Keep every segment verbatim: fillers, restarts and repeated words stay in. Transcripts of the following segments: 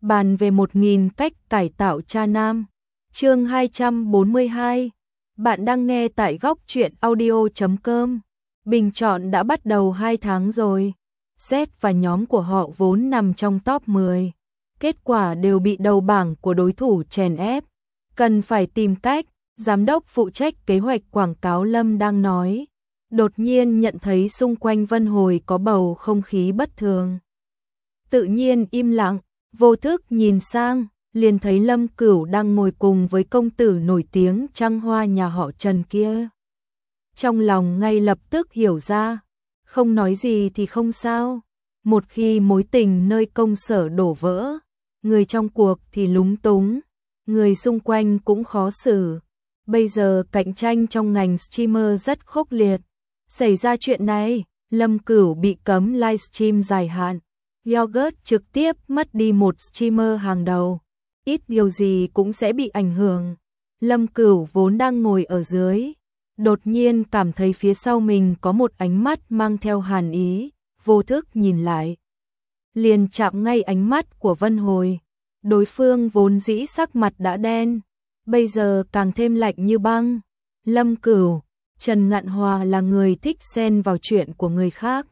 bàn về một nghìn cách cải tạo cha nam. Chương hai trăm bốn mươi hai. Bạn đang nghe tại góc truyện audio chấm com. Bình chọn đã bắt đầu hai tháng rồi. Z và nhóm của họ vốn nằm trong top mười. Kết quả đều bị đầu bảng của đối thủ chèn ép. Cần phải tìm cách, giám đốc phụ trách kế hoạch quảng cáo Lâm đang nói. Đột nhiên nhận thấy xung quanh Vân Hồi có bầu không khí bất thường. Tự nhiên im lặng, vô thức nhìn sang, liền thấy Lâm Cửu đang ngồi cùng với công tử nổi tiếng trăng hoa nhà họ Trần kia. Trong lòng ngay lập tức hiểu ra, không nói gì thì không sao. Một khi mối tình nơi công sở đổ vỡ, người trong cuộc thì lúng túng, người xung quanh cũng khó xử. Bây giờ cạnh tranh trong ngành streamer rất khốc liệt. Xảy ra chuyện này, Lâm Cửu bị cấm livestream dài hạn. Yogurt trực tiếp mất đi một streamer hàng đầu. Ít điều gì cũng sẽ bị ảnh hưởng. Lâm Cửu vốn đang ngồi ở dưới, đột nhiên cảm thấy phía sau mình có một ánh mắt mang theo hàn ý, vô thức nhìn lại. Liền chạm ngay ánh mắt của Vân Hồi. Đối phương vốn dĩ sắc mặt đã đen, bây giờ càng thêm lạnh như băng. Lâm Cửu, Trần Ngạn Hòa là người thích xen vào chuyện của người khác.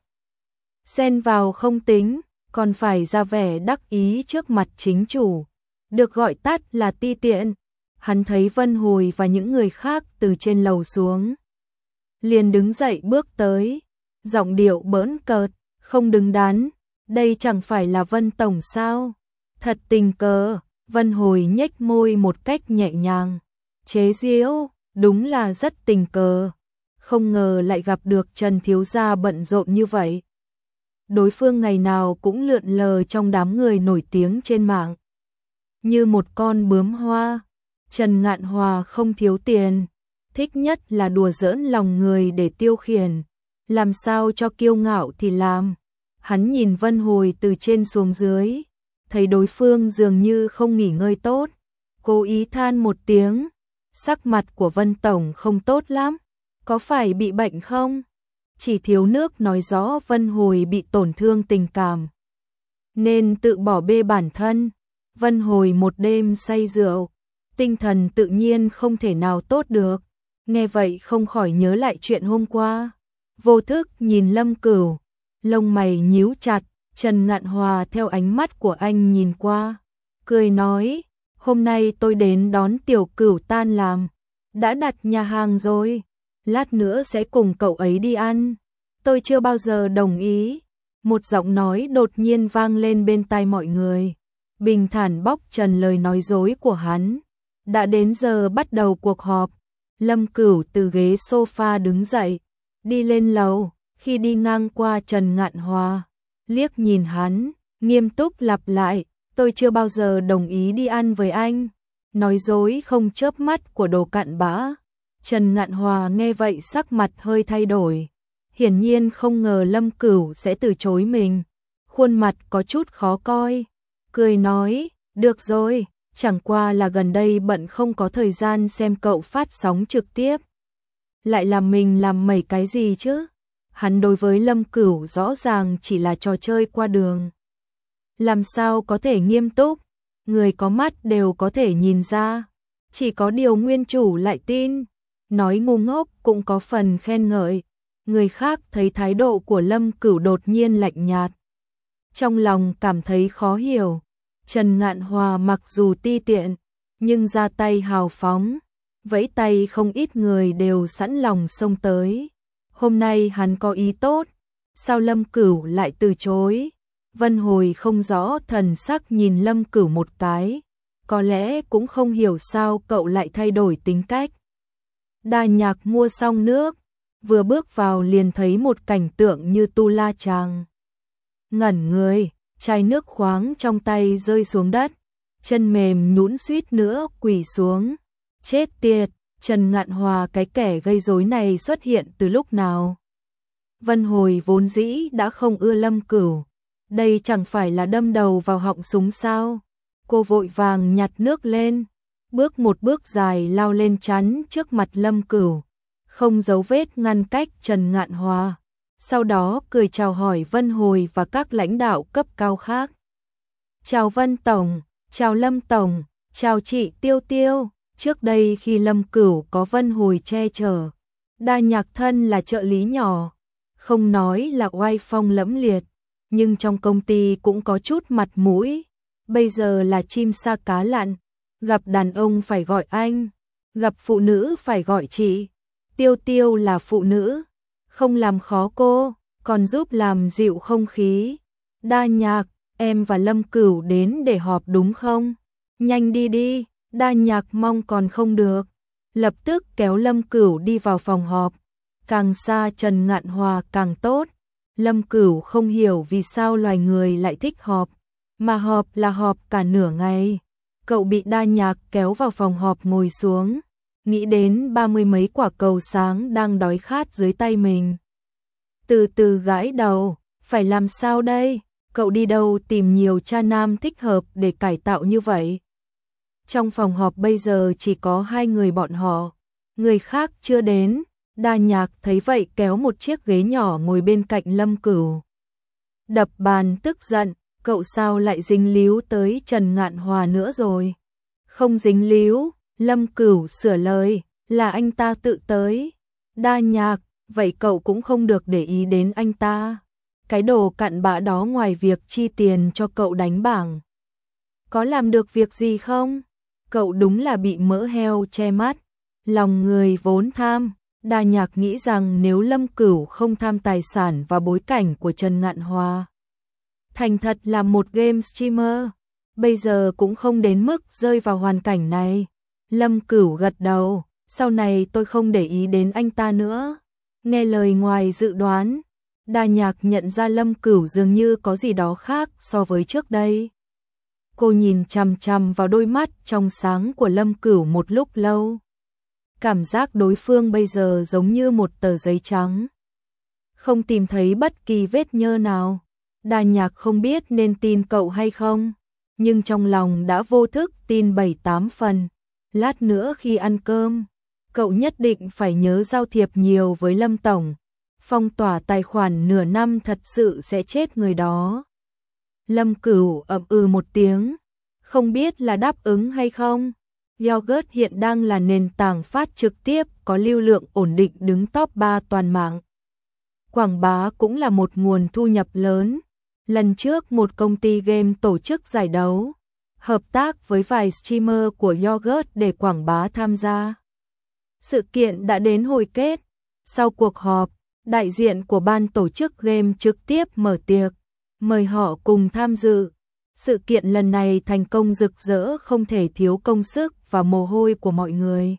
Xen vào không tính, còn phải ra vẻ đắc ý trước mặt chính chủ. Được gọi tắt là ti tiện. Hắn thấy Vân Hồi và những người khác từ trên lầu xuống. Liền đứng dậy bước tới. Giọng điệu bỡn cợt, không đứng đắn. Đây chẳng phải là Vân Tổng sao? Thật tình cờ. Vân Hồi nhếch môi một cách nhẹ nhàng. Chế giễu, đúng là rất tình cờ. Không ngờ lại gặp được Trần Thiếu Gia bận rộn như vậy. Đối phương ngày nào cũng lượn lờ trong đám người nổi tiếng trên mạng. Như một con bướm hoa. Trần Ngạn Hòa không thiếu tiền, thích nhất là đùa giỡn lòng người để tiêu khiển. Làm sao cho kiêu ngạo thì làm. Hắn nhìn Vân Hồi từ trên xuống dưới, thấy đối phương dường như không nghỉ ngơi tốt. Cố ý than một tiếng, sắc mặt của Vân Tổng không tốt lắm. Có phải bị bệnh không? Chỉ thiếu nước nói rõ Vân Hồi bị tổn thương tình cảm, nên tự bỏ bê bản thân. Vân Hồi một đêm say rượu, tinh thần tự nhiên không thể nào tốt được. Nghe vậy không khỏi nhớ lại chuyện hôm qua. Vô thức nhìn Lâm Cửu, lông mày nhíu chặt. Trần Ngạn Hòa theo ánh mắt của anh nhìn qua, cười nói, hôm nay tôi đến đón Tiểu Cửu tan làm. Đã đặt nhà hàng rồi, lát nữa sẽ cùng cậu ấy đi ăn. Tôi chưa bao giờ đồng ý. Một giọng nói đột nhiên vang lên bên tai mọi người, bình thản bóc trần lời nói dối của hắn. Đã đến giờ bắt đầu cuộc họp. Lâm Cửu từ ghế sofa đứng dậy, đi lên lầu. Khi đi ngang qua Trần Ngạn Hòa, liếc nhìn hắn, nghiêm túc lặp lại, tôi chưa bao giờ đồng ý đi ăn với anh. Nói dối không chớp mắt của đồ cặn bã. Trần Ngạn Hòa nghe vậy sắc mặt hơi thay đổi. Hiển nhiên không ngờ Lâm Cửu sẽ từ chối mình. Khuôn mặt có chút khó coi. Cười nói, được rồi, chẳng qua là gần đây bận không có thời gian xem cậu phát sóng trực tiếp. Lại làm mình làm mấy cái gì chứ? Hắn đối với Lâm Cửu rõ ràng chỉ là trò chơi qua đường. Làm sao có thể nghiêm túc? Người có mắt đều có thể nhìn ra. Chỉ có điều nguyên chủ lại tin. Nói ngu ngốc cũng có phần khen ngợi. Người khác thấy thái độ của Lâm Cửu đột nhiên lạnh nhạt, trong lòng cảm thấy khó hiểu. Trần Ngạn Hòa mặc dù ti tiện, nhưng ra tay hào phóng, vẫy tay không ít người đều sẵn lòng xông tới. Hôm nay hắn có ý tốt, sao Lâm Cửu lại từ chối? Vân Hồi không rõ thần sắc nhìn Lâm Cửu một cái, có lẽ cũng không hiểu sao cậu lại thay đổi tính cách. Đa Nhạc mua xong nước, vừa bước vào liền thấy một cảnh tượng như tu la chàng. Ngẩn người, chai nước khoáng trong tay rơi xuống đất, chân mềm nhũn suýt nữa quỳ xuống. Chết tiệt, Trần Ngạn Hòa cái kẻ gây rối này xuất hiện từ lúc nào? Vân Hồi vốn dĩ đã không ưa Lâm Cửu, đây chẳng phải là đâm đầu vào họng súng sao? Cô vội vàng nhặt nước lên, bước một bước dài lao lên chắn trước mặt Lâm Cửu, không giấu vết ngăn cách Trần Ngạn Hòa. Sau đó cười chào hỏi Vân Hồi và các lãnh đạo cấp cao khác. chào Vân Tổng, chào Lâm Tổng, chào chị Tiêu Tiêu. Trước đây khi Lâm Cửu có Vân Hồi che chở, Đa Nhạc thân là trợ lý nhỏ, không nói là oai phong lẫm liệt, nhưng trong công ty cũng có chút mặt mũi. Bây giờ là chim sa cá lặn, gặp đàn ông phải gọi anh, gặp phụ nữ phải gọi chị. Tiêu Tiêu là phụ nữ, không làm khó cô, còn giúp làm dịu không khí. Đa Nhạc, em và Lâm Cửu đến để họp đúng không? Nhanh đi đi. Đa Nhạc mong còn không được, lập tức kéo Lâm Cửu đi vào phòng họp. Càng xa Trần Ngạn Hòa càng tốt. Lâm Cửu không hiểu vì sao loài người lại thích họp, mà họp là họp cả nửa ngày. Cậu bị Đa Nhạc kéo vào phòng họp ngồi xuống, nghĩ đến ba mươi mấy quả cầu sáng đang đói khát dưới tay mình. Từ từ gãi đầu, phải làm sao đây? Cậu đi đâu tìm nhiều cha nam thích hợp để cải tạo như vậy? Trong phòng họp bây giờ chỉ có hai người bọn họ, người khác chưa đến. Đa Nhạc thấy vậy kéo một chiếc ghế nhỏ ngồi bên cạnh Lâm Cửu. Đập bàn tức giận, cậu sao lại dính líu tới Trần Ngạn Hòa nữa rồi? Không dính líu, Lâm Cửu sửa lời, là anh ta tự tới. Đa Nhạc, vậy cậu cũng không được để ý đến anh ta. Cái đồ cặn bã đó ngoài việc chi tiền cho cậu đánh bảng, có làm được việc gì không? Cậu đúng là bị mỡ heo che mắt, lòng người vốn tham. Đa Nhạc nghĩ rằng nếu Lâm Cửu không tham tài sản và bối cảnh của Trần Ngạn Hòa, thành thật là một game streamer, bây giờ cũng không đến mức rơi vào hoàn cảnh này. Lâm Cửu gật đầu, sau này tôi không để ý đến anh ta nữa. Nghe lời ngoài dự đoán, Đa Nhạc nhận ra Lâm Cửu dường như có gì đó khác so với trước đây. Cô nhìn chằm chằm vào đôi mắt trong sáng của Lâm Cửu một lúc lâu. Cảm giác đối phương bây giờ giống như một tờ giấy trắng, không tìm thấy bất kỳ vết nhơ nào. Đa Nhạc không biết nên tin cậu hay không, nhưng trong lòng đã vô thức tin bảy tám phần. Lát nữa khi ăn cơm, cậu nhất định phải nhớ giao thiệp nhiều với Lâm Tổng. Phong tỏa tài khoản nửa năm thật sự sẽ chết người đó. Lâm Cửu ậm ừ một tiếng, không biết là đáp ứng hay không. Yogurt hiện đang là nền tảng phát trực tiếp có lưu lượng ổn định đứng top ba toàn mạng. Quảng bá cũng là một nguồn thu nhập lớn. Lần trước một công ty game tổ chức giải đấu, hợp tác với vài streamer của Yogurt để quảng bá tham gia. Sự kiện đã đến hồi kết. Sau cuộc họp, đại diện của ban tổ chức game trực tiếp mở tiệc, mời họ cùng tham dự. Sự kiện lần này thành công rực rỡ không thể thiếu công sức và mồ hôi của mọi người.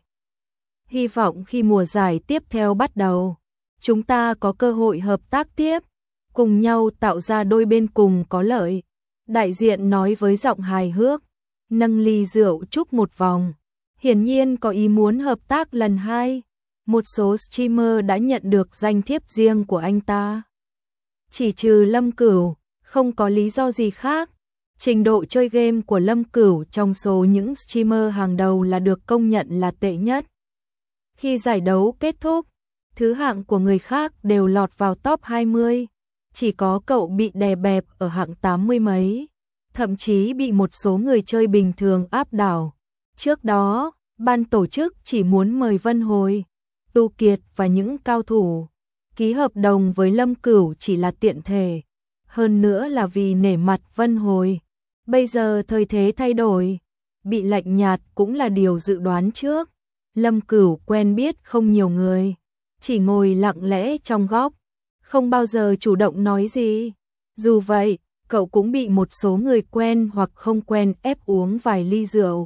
Hy vọng khi mùa giải tiếp theo bắt đầu, chúng ta có cơ hội hợp tác tiếp, cùng nhau tạo ra đôi bên cùng có lợi. Đại diện nói với giọng hài hước, nâng ly rượu chúc một vòng. Hiển nhiên có ý muốn hợp tác lần hai. Một số streamer đã nhận được danh thiếp riêng của anh ta. Chỉ trừ Lâm Cửu, không có lý do gì khác. Trình độ chơi game của Lâm Cửu trong số những streamer hàng đầu là được công nhận là tệ nhất. Khi giải đấu kết thúc, thứ hạng của người khác đều lọt vào top hai mươi. Chỉ có cậu bị đè bẹp ở hạng tám mươi mấy. Thậm chí bị một số người chơi bình thường áp đảo. Trước đó, ban tổ chức chỉ muốn mời Vân Hồi, Tu Kiệt và những cao thủ. Ký hợp đồng với Lâm Cửu chỉ là tiện thể. Hơn nữa là vì nể mặt Vân Hồi. Bây giờ thời thế thay đổi, bị lạnh nhạt cũng là điều dự đoán trước. Lâm Cửu quen biết không nhiều người, chỉ ngồi lặng lẽ trong góc, không bao giờ chủ động nói gì. Dù vậy, cậu cũng bị một số người quen hoặc không quen ép uống vài ly rượu.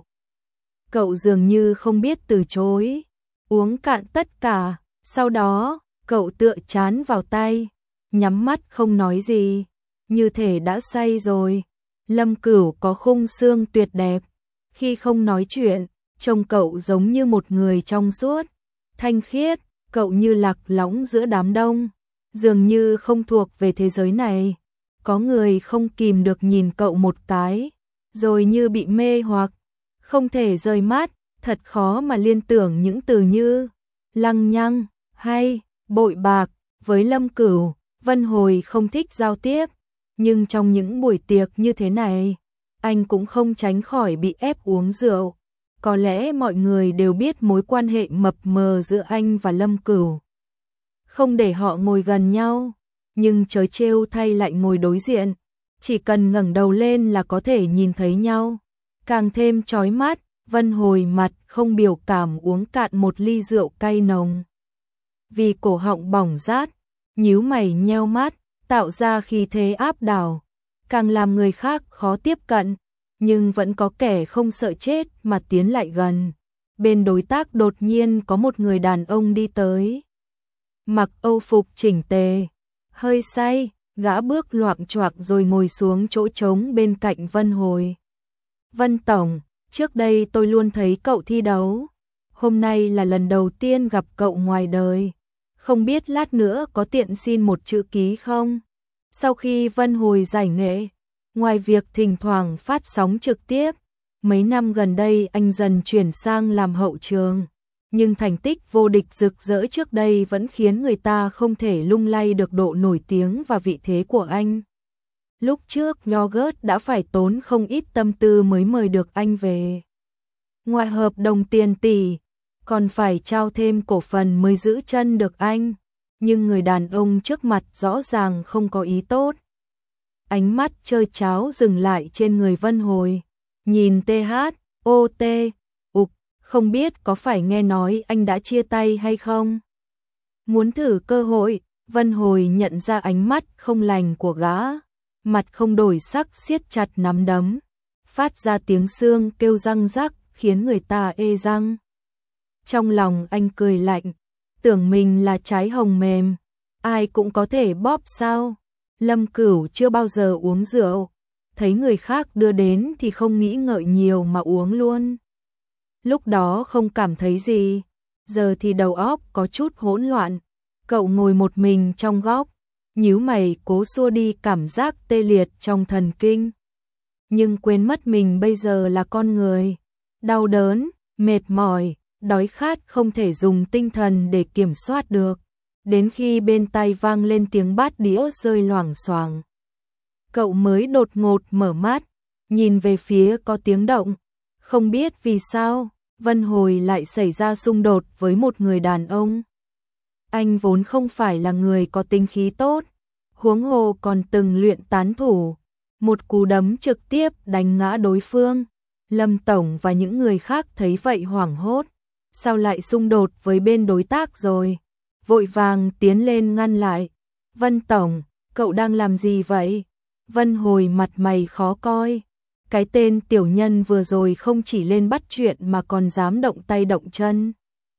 Cậu dường như không biết từ chối, uống cạn tất cả, sau đó, cậu tựa chán vào tay, nhắm mắt không nói gì, như thể đã say rồi. Lâm Cửu có khung xương tuyệt đẹp, khi không nói chuyện, trông cậu giống như một người trong suốt, thanh khiết, cậu như lạc lõng giữa đám đông, dường như không thuộc về thế giới này. Có người không kìm được nhìn cậu một cái, rồi như bị mê hoặc, không thể rời mắt, thật khó mà liên tưởng những từ như lăng nhăng hay bội bạc. Với Lâm Cửu, Vân Hồi không thích giao tiếp, nhưng trong những buổi tiệc như thế này, anh cũng không tránh khỏi bị ép uống rượu. Có lẽ mọi người đều biết mối quan hệ mập mờ giữa anh và Lâm Cửu. Không để họ ngồi gần nhau, nhưng trớ trêu thay lại ngồi đối diện. Chỉ cần ngẩng đầu lên là có thể nhìn thấy nhau. Càng thêm chói mắt, Vân Hồi mặt không biểu cảm uống cạn một ly rượu cay nồng. Vì cổ họng bỏng rát, nhíu mày nheo mắt, tạo ra khí thế áp đảo, càng làm người khác khó tiếp cận, nhưng vẫn có kẻ không sợ chết mà tiến lại gần. Bên đối tác đột nhiên có một người đàn ông đi tới. Mặc âu phục chỉnh tề, hơi say, gã bước loạng choạng rồi ngồi xuống chỗ trống bên cạnh Vân Hồi. Vân Tổng, trước đây tôi luôn thấy cậu thi đấu. Hôm nay là lần đầu tiên gặp cậu ngoài đời. Không biết lát nữa có tiện xin một chữ ký không? Sau khi Vân Hồi giải nghệ, ngoài việc thỉnh thoảng phát sóng trực tiếp, mấy năm gần đây anh dần chuyển sang làm hậu trường. Nhưng thành tích vô địch rực rỡ trước đây vẫn khiến người ta không thể lung lay được độ nổi tiếng và vị thế của anh. Lúc trước Yogurt đã phải tốn không ít tâm tư mới mời được anh về. Ngoài hợp đồng tiền tỷ, còn phải trao thêm cổ phần mới giữ chân được anh. Nhưng người đàn ông trước mặt rõ ràng không có ý tốt. Ánh mắt chơi cháo dừng lại trên người Vân Hồi. Nhìn tê hát, ô tê, ục, không biết có phải nghe nói anh đã chia tay hay không? Muốn thử cơ hội, Vân Hồi nhận ra ánh mắt không lành của gã. Mặt không đổi sắc siết chặt nắm đấm. Phát ra tiếng xương kêu răng rắc khiến người ta ê răng. Trong lòng anh cười lạnh, tưởng mình là trái hồng mềm, ai cũng có thể bóp sao. Lâm Cửu chưa bao giờ uống rượu, thấy người khác đưa đến thì không nghĩ ngợi nhiều mà uống luôn. Lúc đó không cảm thấy gì, giờ thì đầu óc có chút hỗn loạn. Cậu ngồi một mình trong góc, nhíu mày cố xua đi cảm giác tê liệt trong thần kinh. Nhưng quên mất mình bây giờ là con người, đau đớn, mệt mỏi, đói khát không thể dùng tinh thần để kiểm soát được. Đến khi bên tai vang lên tiếng bát đĩa rơi loảng xoảng, cậu mới đột ngột mở mắt, nhìn về phía có tiếng động. Không biết vì sao, Vân Hồi lại xảy ra xung đột với một người đàn ông. Anh vốn không phải là người có tính khí tốt, huống hồ còn từng luyện tán thủ. Một cú đấm trực tiếp đánh ngã đối phương. Lâm Tổng và những người khác thấy vậy hoảng hốt. Sao lại xung đột với bên đối tác rồi? Vội vàng tiến lên ngăn lại. Vân Tổng, cậu đang làm gì vậy? Vân Hồi mặt mày khó coi. Cái tên tiểu nhân vừa rồi không chỉ lên bắt chuyện mà còn dám động tay động chân.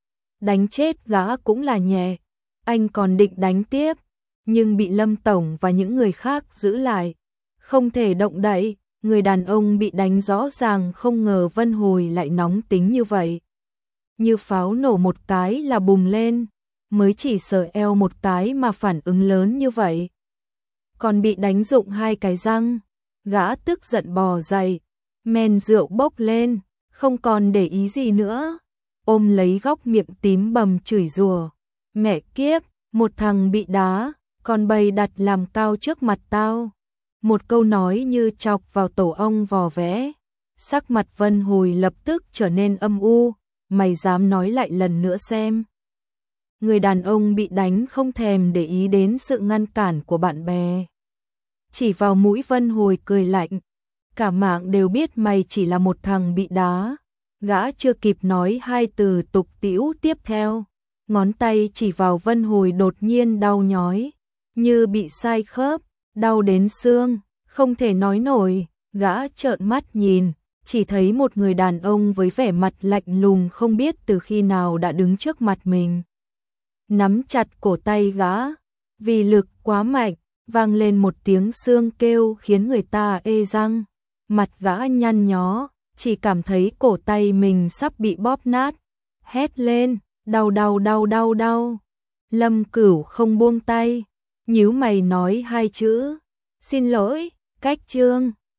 Đánh chết gã cũng là nhẹ. Anh còn định đánh tiếp, nhưng bị Lâm Tổng và những người khác giữ lại. Không thể động đậy, người đàn ông bị đánh rõ ràng không ngờ Vân Hồi lại nóng tính như vậy. Như pháo nổ một cái là bùng lên, mới chỉ sờ eo một cái mà phản ứng lớn như vậy. Còn bị đánh rụng hai cái răng, gã tức giận bò dậy, men rượu bốc lên, không còn để ý gì nữa. Ôm lấy góc miệng tím bầm chửi rủa. Mẹ kiếp, một thằng bị đá, còn bày đặt làm cao trước mặt tao. Một câu nói như chọc vào tổ ong vò vẽ. Sắc mặt Vân Hồi lập tức trở nên âm u. Mày dám nói lại lần nữa xem. Người đàn ông bị đánh không thèm để ý đến sự ngăn cản của bạn bè. Chỉ vào mũi Vân Hồi cười lạnh. Cả mạng đều biết mày chỉ là một thằng bị đá. Gã chưa kịp nói hai từ tục tĩu tiếp theo. Ngón tay chỉ vào Vân Hồi đột nhiên đau nhói. Như bị sai khớp, đau đến xương, không thể nói nổi. Gã trợn mắt nhìn, chỉ thấy một người đàn ông với vẻ mặt lạnh lùng không biết từ khi nào đã đứng trước mặt mình. Nắm chặt cổ tay gã, vì lực quá mạnh, vang lên một tiếng xương kêu khiến người ta ê răng. Mặt gã nhăn nhó, chỉ cảm thấy cổ tay mình sắp bị bóp nát. Hét lên, đau đau đau đau đau. Lâm Cửu không buông tay, nhíu mày nói hai chữ. Xin lỗi, cách chương.